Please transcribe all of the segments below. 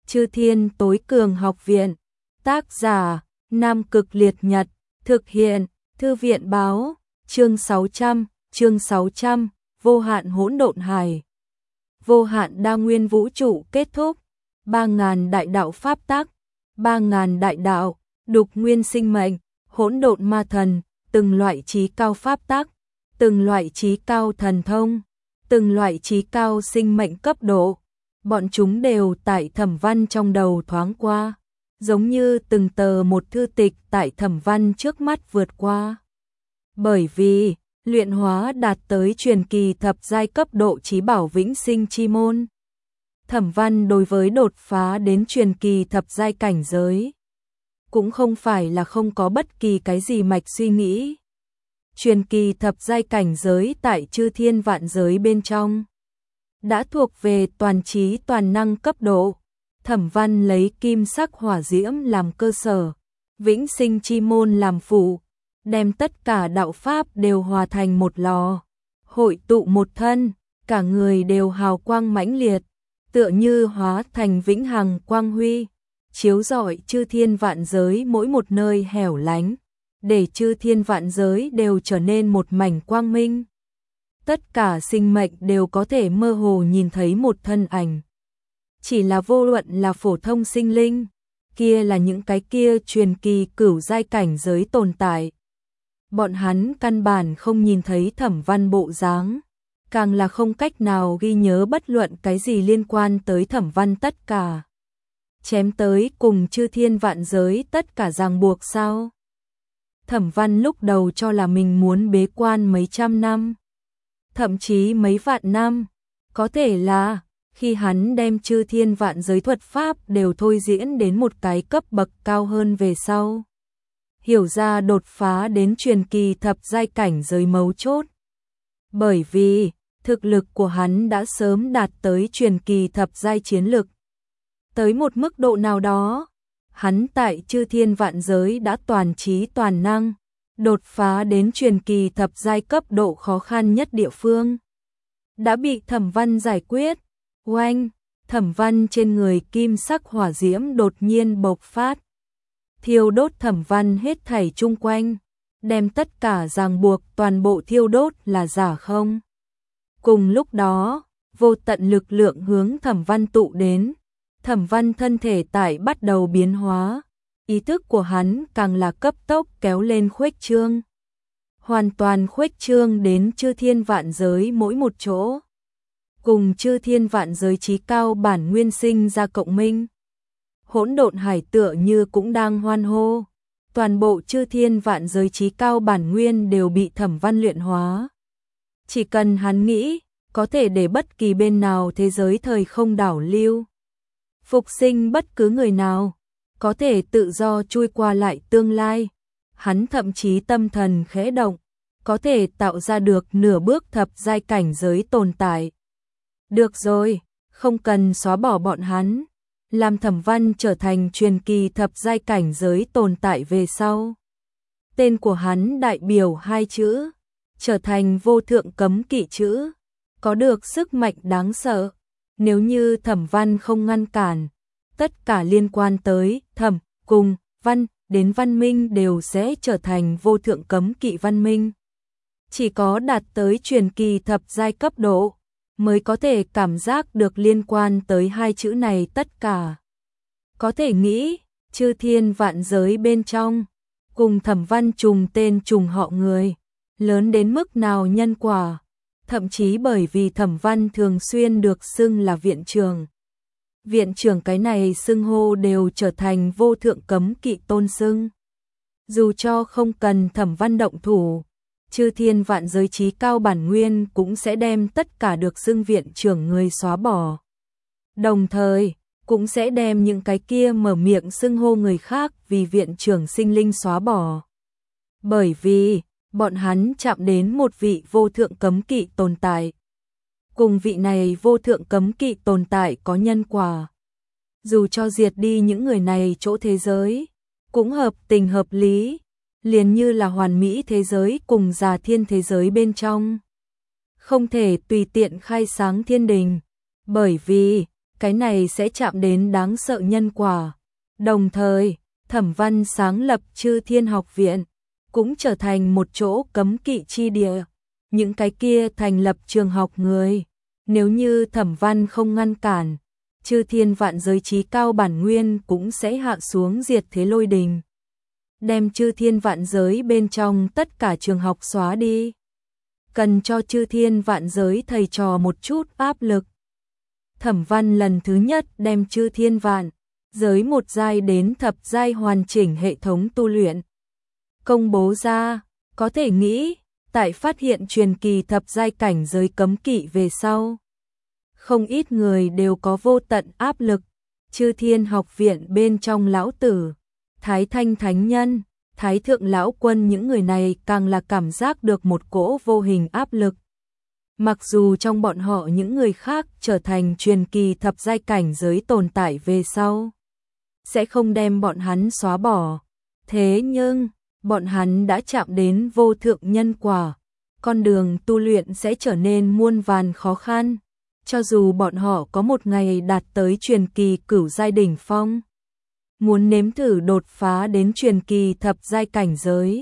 Chư Thiên Tối Cường Học Viện. Tác giả: Nam Cực Liệt Nhật. Thực hiện: Thư viện báo. Chương 600, Vô hạn hỗn độn hải. Vô hạn đa nguyên vũ trụ kết thúc. 3000 đại đạo pháp tắc, 3000 đại đạo, đục nguyên sinh mệnh, hỗn độn ma thần, từng loại trí cao pháp tắc, từng loại trí cao thần thông, từng loại trí cao sinh mệnh cấp độ. Bọn chúng đều tại Thẩm Văn trong đầu thoáng qua, giống như từng tờ một thư tịch tại Thẩm Văn trước mắt vượt qua. Bởi vì luyện hóa đạt tới truyền kỳ thập giai cấp độ trí bảo vĩnh sinh chi môn. Thẩm Văn đối với đột phá đến truyền kỳ thập giai cảnh giới cũng không phải là không có bất kỳ cái gì mạch suy nghĩ. Truyền kỳ thập giai cảnh giới tại chư thiên vạn giới bên trong đã thuộc về toàn trí toàn năng cấp độ. Thẩm Văn lấy kim sắc hỏa diễm làm cơ sở, vĩnh sinh chi môn làm phụ, đem tất cả đạo pháp đều hòa thành một lò, hội tụ một thân, cả người đều hào quang mãnh liệt, tựa như hóa thành vĩnh hằng quang huy, chiếu rọi chư thiên vạn giới mỗi một nơi hẻo lánh, để chư thiên vạn giới đều trở nên một mảnh quang minh. Tất cả sinh mệnh đều có thể mơ hồ nhìn thấy một thân ảnh. Chỉ là vô luận là phổ thông sinh linh, kia là những cái kia truyền kỳ cửu giai cảnh giới tồn tại. Bọn hắn căn bản không nhìn thấy Thẩm Văn bộ dáng, càng là không cách nào ghi nhớ bất luận cái gì liên quan tới Thẩm Văn tất cả. Chém tới cùng chư thiên vạn giới tất cả ràng buộc sao? Thẩm Văn lúc đầu cho là mình muốn bế quan mấy trăm năm, thậm chí mấy vạn năm, có thể là khi hắn đem chư thiên vạn giới thuật pháp đều thôi diễn đến một cái cấp bậc cao hơn về sau, hiểu ra đột phá đến truyền kỳ thập giai cảnh giới mấu chốt. Bởi vì thực lực của hắn đã sớm đạt tới truyền kỳ thập giai chiến lực. Tới một mức độ nào đó, hắn tại chư thiên vạn giới đã toàn trí toàn năng, đột phá đến truyền kỳ thập giai cấp độ khó khăn nhất địa phương đã bị Thẩm Văn giải quyết. Oanh, Thẩm Văn trên người kim sắc hỏa diễm đột nhiên bộc phát, thiêu đốt Thẩm Văn hết thảy chung quanh, đem tất cả ràng buộc toàn bộ thiêu đốt là giả không. Cùng lúc đó, vô tận lực lượng hướng Thẩm Văn tụ đến, Thẩm Văn thân thể tại bắt đầu biến hóa, ý thức của hắn càng là cấp tốc kéo lên khuếch trương, hoàn toàn khuếch trương đến chư thiên vạn giới mỗi một chỗ, cùng chư thiên vạn giới trí cao bản nguyên sinh ra cộng minh. Hỗn độn hải tựa như cũng đang hoan hô, toàn bộ chư thiên vạn giới trí cao bản nguyên đều bị Thẩm Văn luyện hóa. Chỉ cần hắn nghĩ, có thể để bất kỳ bên nào thế giới thời không đảo lưu, phục sinh bất cứ người nào, có thể tự do chui qua lại tương lai. Hắn thậm chí tâm thần khẽ động, có thể tạo ra được nửa bước thập giai cảnh giới tồn tại. Được rồi, không cần xóa bỏ bọn hắn, làm Thẩm Văn trở thành truyền kỳ thập giai cảnh giới tồn tại về sau. Tên của hắn đại biểu hai chữ, trở thành vô thượng cấm kỵ chữ, có được sức mạnh đáng sợ. Nếu như Thẩm Văn không ngăn cản, tất cả liên quan tới Thẩm cùng Văn đến văn minh đều sẽ trở thành vô thượng cấm kỵ văn minh. Chỉ có đạt tới truyền kỳ thập giai cấp độ mới có thể cảm giác được liên quan tới hai chữ này tất cả. Có thể nghĩ, chư thiên vạn giới bên trong, cùng Thẩm Văn trùng tên trùng họ người, lớn đến mức nào nhân quả, thậm chí bởi vì Thẩm Văn thường xuyên được xưng là viện trưởng. Viện trưởng cái này xưng hô đều trở thành vô thượng cấm kỵ tôn xưng. Dù cho không cần Thẩm Văn động thủ, chư thiên vạn giới trí cao bản nguyên cũng sẽ đem tất cả được xưng viện trưởng người xóa bỏ. Đồng thời, cũng sẽ đem những cái kia mở miệng xưng hô người khác vì viện trưởng sinh linh xóa bỏ. Bởi vì, bọn hắn chạm đến một vị vô thượng cấm kỵ tồn tại. Cùng vị này vô thượng cấm kỵ tồn tại có nhân quả. Dù cho diệt đi những người này chỗ thế giới, cũng hợp tình hợp lý, liền như là hoàn mỹ thế giới cùng già thiên thế giới bên trong. Không thể tùy tiện khai sáng thiên đình, bởi vì cái này sẽ chạm đến đáng sợ nhân quả. Đồng thời, Thẩm Văn sáng lập Chư Thiên Học Viện, cũng trở thành một chỗ cấm kỵ chi địa. Những cái kia thành lập trường học người, nếu như Thẩm Văn không ngăn cản, Chư Thiên vạn giới chí cao bản nguyên cũng sẽ hạ xuống diệt thế lôi đình, đem Chư Thiên vạn giới bên trong tất cả trường học xóa đi. Cần cho Chư Thiên vạn giới thầy trò một chút áp lực. Thẩm Văn lần thứ nhất đem Chư Thiên vạn giới một giai đến thập giai hoàn chỉnh hệ thống tu luyện công bố ra. Có thể nghĩ, tại phát hiện truyền kỳ thập giai cảnh giới cấm kỵ về sau, không ít người đều có vô tận áp lực. Chư Thiên Học Viện bên trong lão tử, Thái Thanh Thánh Nhân, Thái Thượng Lão Quân, những người này càng là cảm giác được một cỗ vô hình áp lực. Mặc dù trong bọn họ những người khác trở thành truyền kỳ thập giai cảnh giới tồn tại về sau, sẽ không đem bọn hắn xóa bỏ. Thế nhưng, bọn hắn đã chạm đến vô thượng nhân quả, con đường tu luyện sẽ trở nên muôn vàn khó khăn. Cho dù bọn họ có một ngày đạt tới truyền kỳ cửu giai đỉnh phong, muốn nếm thử đột phá đến truyền kỳ thập giai cảnh giới,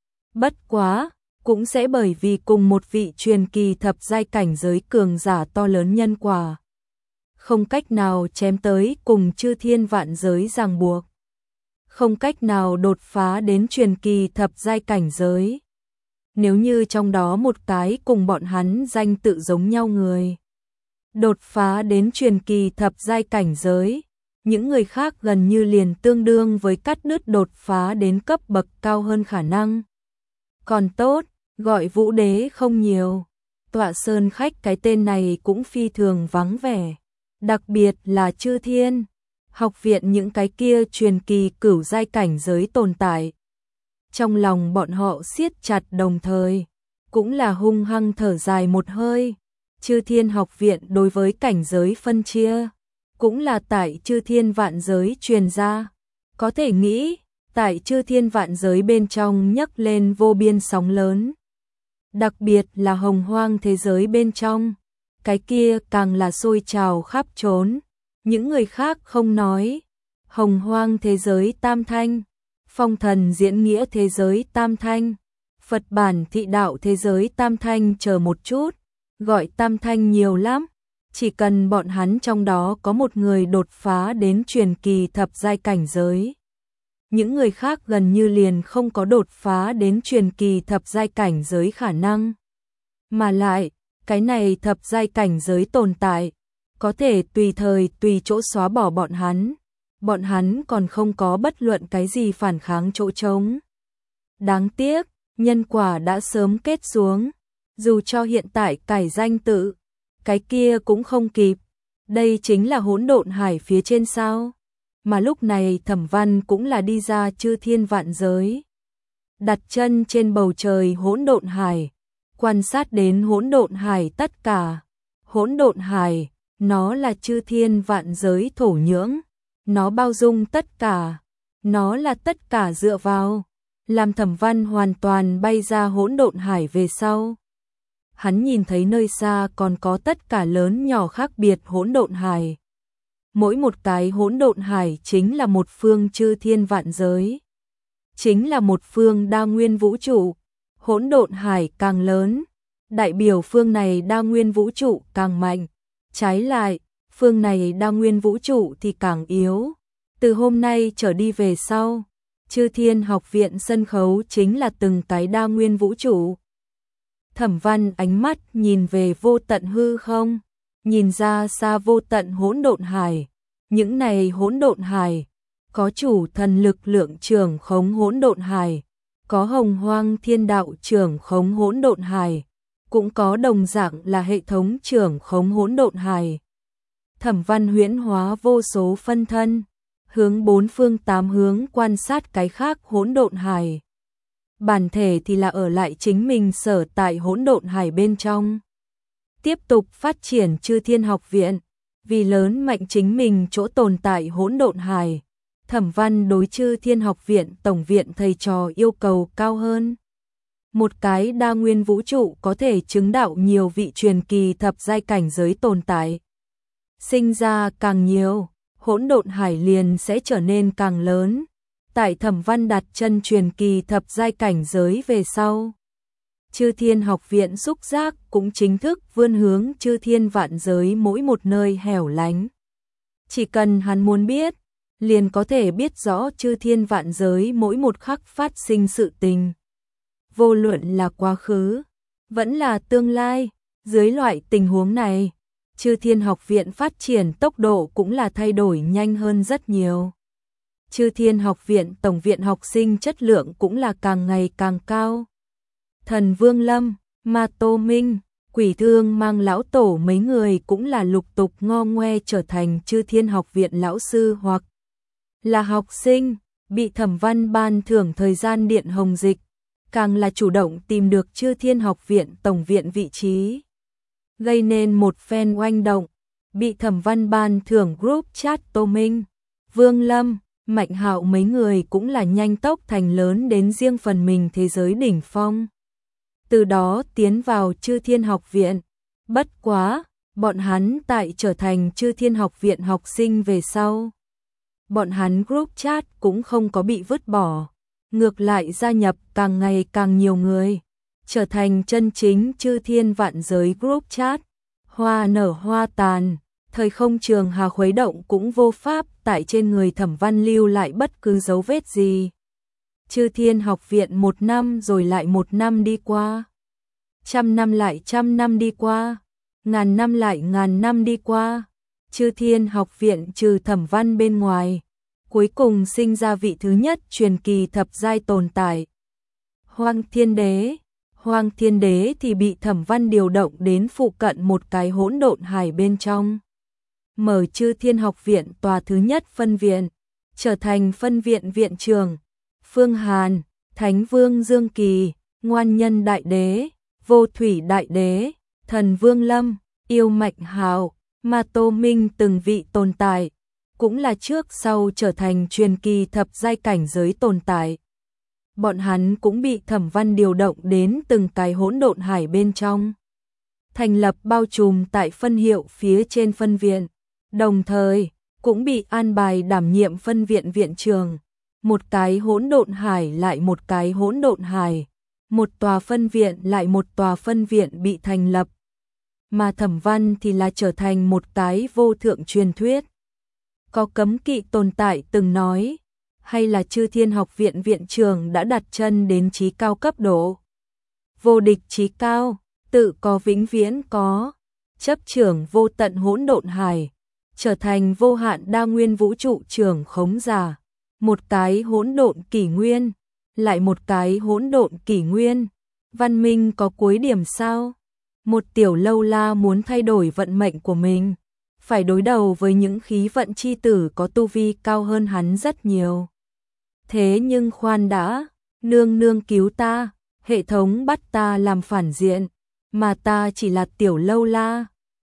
bất quá, cũng sẽ bởi vì cùng một vị truyền kỳ thập giai cảnh giới cường giả to lớn nhân quả, không cách nào chém tới cùng Chư Thiên vạn giới ràng buộc, không cách nào đột phá đến truyền kỳ thập giai cảnh giới. Nếu như trong đó một cái cùng bọn hắn danh tự giống nhau người đột phá đến truyền kỳ thập giai cảnh giới, những người khác gần như liền tương đương với cắt đứt đột phá đến cấp bậc cao hơn khả năng. Còn tốt, gọi Vũ Đế không nhiều, Tọa Sơn Khách cái tên này cũng phi thường vắng vẻ, đặc biệt là Chư Thiên Học Viện những cái kia truyền kỳ cửu giai cảnh giới tồn tại. Trong lòng bọn họ siết chặt, đồng thời cũng là hung hăng thở dài một hơi. Chư Thiên Học Viện đối với cảnh giới phân chia, cũng là tại Chư Thiên vạn giới truyền ra. Có thể nghĩ, tại Chư Thiên vạn giới bên trong nhấc lên vô biên sóng lớn. Đặc biệt là hồng hoang thế giới bên trong, cái kia càng là sôi trào khắp trốn. Những người khác không nói, hồng hoang thế giới tam thanh, phong thần diễn nghĩa thế giới tam thanh, Phật bản thị đạo thế giới tam thanh chờ một chút, gọi tam thanh nhiều lắm. Chỉ cần bọn hắn trong đó có một người đột phá đến truyền kỳ thập giai cảnh giới, những người khác gần như liền không có đột phá đến truyền kỳ thập giai cảnh giới khả năng. Mà lại, cái này thập giai cảnh giới tồn tại, có thể tùy thời tùy chỗ xóa bỏ bọn hắn còn không có bất luận cái gì phản kháng chỗ trống. Đáng tiếc, nhân quả đã sớm kết xuống, dù cho hiện tại cải danh tự, cái kia cũng không kịp. Đây chính là hỗn độn hải phía trên sao? Mà lúc này Thẩm Văn cũng là đi ra Chư Thiên vạn giới, đặt chân trên bầu trời hỗn độn hải, quan sát đến hỗn độn hải tất cả. Hỗn độn hải, nó là Chư Thiên vạn giới thổ nhưỡng, nó bao dung tất cả, nó là tất cả dựa vào. Làm Thẩm Văn hoàn toàn bay ra hỗn độn hải về sau, hắn nhìn thấy nơi xa còn có tất cả lớn nhỏ khác biệt hỗn độn hải. Mỗi một cái hỗn độn hải chính là một phương Chư Thiên vạn giới, chính là một phương đa nguyên vũ trụ. Hỗn độn hải càng lớn, đại biểu phương này đa nguyên vũ trụ càng mạnh. Trái lại, phương này đa nguyên vũ trụ thì càng yếu. Từ hôm nay trở đi về sau, Chư Thiên Học Viện sân khấu chính là từng cái đa nguyên vũ trụ. Thẩm Văn ánh mắt nhìn về vô tận hư không, nhìn ra xa vô tận hỗn độn hải. Những này hỗn độn hải, có chủ thần lực lượng trưởng khống hỗn độn hải, có hồng hoang thiên đạo trưởng khống hỗn độn hải, cũng có đồng dạng là hệ thống trưởng khống hỗn độn hải. Thẩm Văn huyễn hóa vô số phân thân, hướng bốn phương tám hướng quan sát cái khác hỗn độn hải. Bản thể thì là ở lại chính mình sở tại hỗn độn hải bên trong, tiếp tục phát triển Chư Thiên Học Viện, vì lớn mạnh chính mình chỗ tồn tại hỗn độn hải. Thẩm Văn đối Chư Thiên Học Viện tổng viện thầy trò yêu cầu cao hơn. Một cái đa nguyên vũ trụ có thể chứng đạo nhiều vị truyền kỳ thập giai cảnh giới tồn tại. sinh ra càng nhiều, hỗn độn hải liền sẽ trở nên càng lớn. Tại Thẩm Văn đặt chân truyền kỳ thập giai cảnh giới về sau, Chư Thiên Học Viện xúc giác cũng chính thức vươn hướng chư thiên vạn giới mỗi một nơi hẻo lánh. Chỉ cần hắn muốn biết, liền có thể biết rõ chư thiên vạn giới mỗi một khắc phát sinh sự tình. Vô luận là quá khứ, vẫn là tương lai, dưới loại tình huống này, Chư Thiên Học Viện phát triển tốc độ cũng là thay đổi nhanh hơn rất nhiều. Chư Thiên Học Viện tổng viện học sinh chất lượng cũng là càng ngày càng cao. Thần Vương Lâm, Ma Tô Minh, Quỷ Thương Mang lão tổ mấy người cũng là lục tục ngo ngoe trở thành Chư Thiên Học Viện lão sư hoặc là học sinh, bị Thẩm Văn ban thưởng thời gian điện hồng dịch, càng là chủ động tìm được Chư Thiên Học Viện tổng viện vị trí, gây nên một phen oanh động. Bị Thẩm Văn ban thưởng group chat Tô Minh, Vương Lâm, Mạnh Hạo mấy người cũng là nhanh tốc thành lớn đến riêng phần mình thế giới đỉnh phong. Từ đó tiến vào Chư Thiên Học Viện. Bất quá, bọn hắn tại trở thành Chư Thiên Học Viện học sinh về sau, bọn hắn group chat cũng không có bị vứt bỏ, ngược lại gia nhập càng ngày càng nhiều người, trở thành chân chính Chư Thiên vạn giới group chat. Hoa nở hoa tàn, thời không trường hà khuấy động cũng vô pháp tại trên người Thẩm Văn lưu lại bất cứ dấu vết gì. Chư Thiên Học Viện 1 năm rồi lại 1 năm đi qua, 100 năm lại 100 năm đi qua, ngàn năm lại ngàn năm đi qua. Chư Thiên Học Viện trừ Thẩm Văn bên ngoài, cuối cùng sinh ra vị thứ nhất truyền kỳ thập giai tồn tại, Hoang Thiên Đế. Hoang Thiên Đế thì bị Thẩm Văn điều động đến phụ cận một cái hỗn độn hải bên trong, mở Chư Thiên Học Viện tòa thứ nhất phân viện, trở thành phân viện viện trưởng. Phương Hàn, Thánh Vương Dương Kỳ, Ngoan Nhân Đại Đế, Vô Thủy Đại Đế, Thần Vương Lâm, Yêu Mạnh Hào, Ma Tô Minh từng vị tồn tại, cũng là trước sau trở thành truyền kỳ thập giai cảnh giới tồn tại. Bọn hắn cũng bị Thẩm Văn điều động đến từng cái hỗn độn hải bên trong, thành lập bao trùm tại phân hiệu phía trên phân viện, đồng thời cũng bị an bài đảm nhiệm phân viện viện trưởng. Một cái hỗn độn hải lại một cái hỗn độn hải, một tòa phân viện lại một tòa phân viện bị thành lập, mà Thẩm Văn thì là trở thành một cái vô thượng truyền thuyết. Có cấm kỵ tồn tại từng nói, hay là Chư Thiên Học Viện viện trưởng đã đặt chân đến chí cao cấp độ. Vô địch chí cao, tự có vĩnh viễn có, chấp trưởng vô tận hỗn độn hải, trở thành vô hạn đa nguyên vũ trụ trưởng khống giả. Một cái hỗn độn kỷ nguyên, lại một cái hỗn độn kỷ nguyên. Văn minh có cuối điểm sao? Một tiểu lâu la muốn thay đổi vận mệnh của mình, phải đối đầu với những khí vận chi tử có tu vi cao hơn hắn rất nhiều. Thế nhưng khoan đã, nương nương cứu ta, hệ thống bắt ta làm phản diện, mà ta chỉ là tiểu lâu la,